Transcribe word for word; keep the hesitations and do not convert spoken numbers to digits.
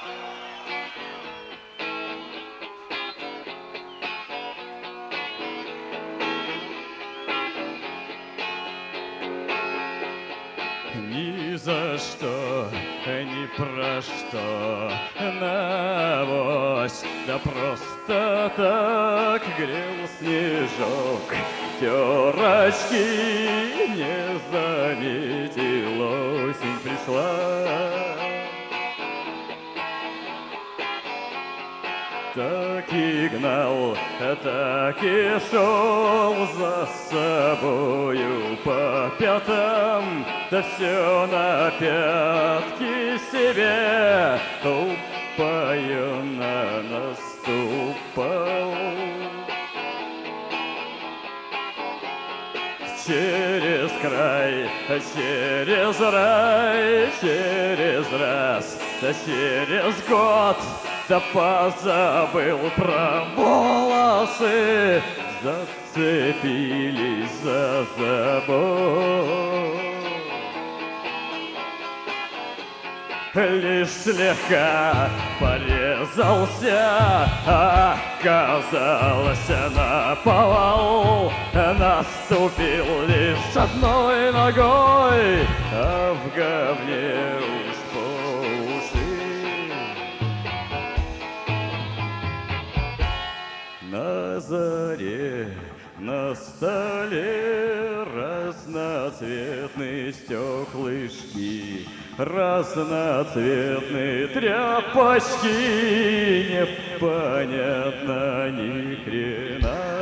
Ни за что, ни про что, навось, да просто так грел снежок. Тер очки, не заметил, осень пришла. Так и гнал, так и шел за собою по пятам, да все на пятки себе упоенно наступал. Через край, через рай, через раз, да через год, да позабыл про волосы, зацепились за забор. Лишь слегка порезался, оказалось, наповал. Наступил лишь одной ногой, а в говне уж по уши. На заре, на столе разноцветные стеклышки, разноцветные тряпочки, непонятно ни хрена.